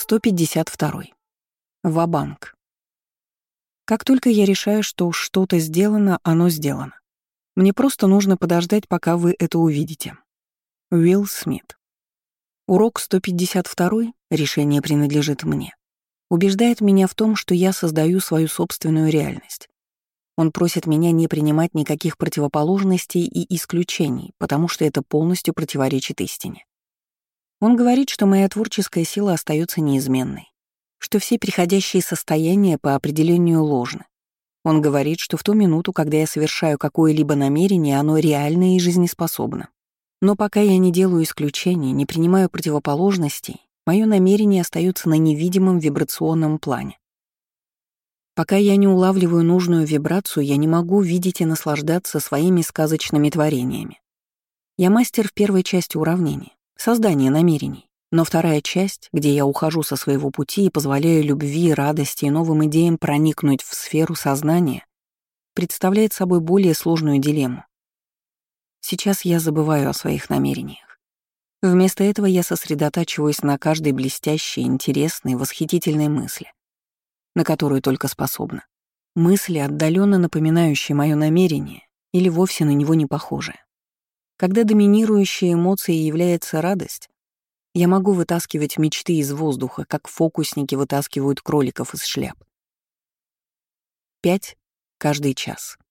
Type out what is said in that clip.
152. Ва-банк. Как только я решаю, что что-то сделано, оно сделано. Мне просто нужно подождать, пока вы это увидите. Уилл Смит. Урок 152, решение принадлежит мне, убеждает меня в том, что я создаю свою собственную реальность. Он просит меня не принимать никаких противоположностей и исключений, потому что это полностью противоречит истине. Он говорит, что моя творческая сила остается неизменной, что все приходящие состояния по определению ложны. Он говорит, что в ту минуту, когда я совершаю какое-либо намерение, оно реально и жизнеспособно. Но пока я не делаю исключений, не принимаю противоположностей, мое намерение остается на невидимом вибрационном плане. Пока я не улавливаю нужную вибрацию, я не могу видеть и наслаждаться своими сказочными творениями. Я мастер в первой части уравнений — создание намерений. Но вторая часть, где я ухожу со своего пути и позволяю любви, радости и новым идеям проникнуть в сферу сознания, представляет собой более сложную дилемму. Сейчас я забываю о своих намерениях. Вместо этого я сосредотачиваюсь на каждой блестящей, интересной, восхитительной мысли, на которую только способна. Мысли, отдаленно напоминающие мое намерение или вовсе на него не похожие. Когда доминирующей эмоцией является радость, я могу вытаскивать мечты из воздуха, как фокусники вытаскивают кроликов из шляп. 5 каждый час.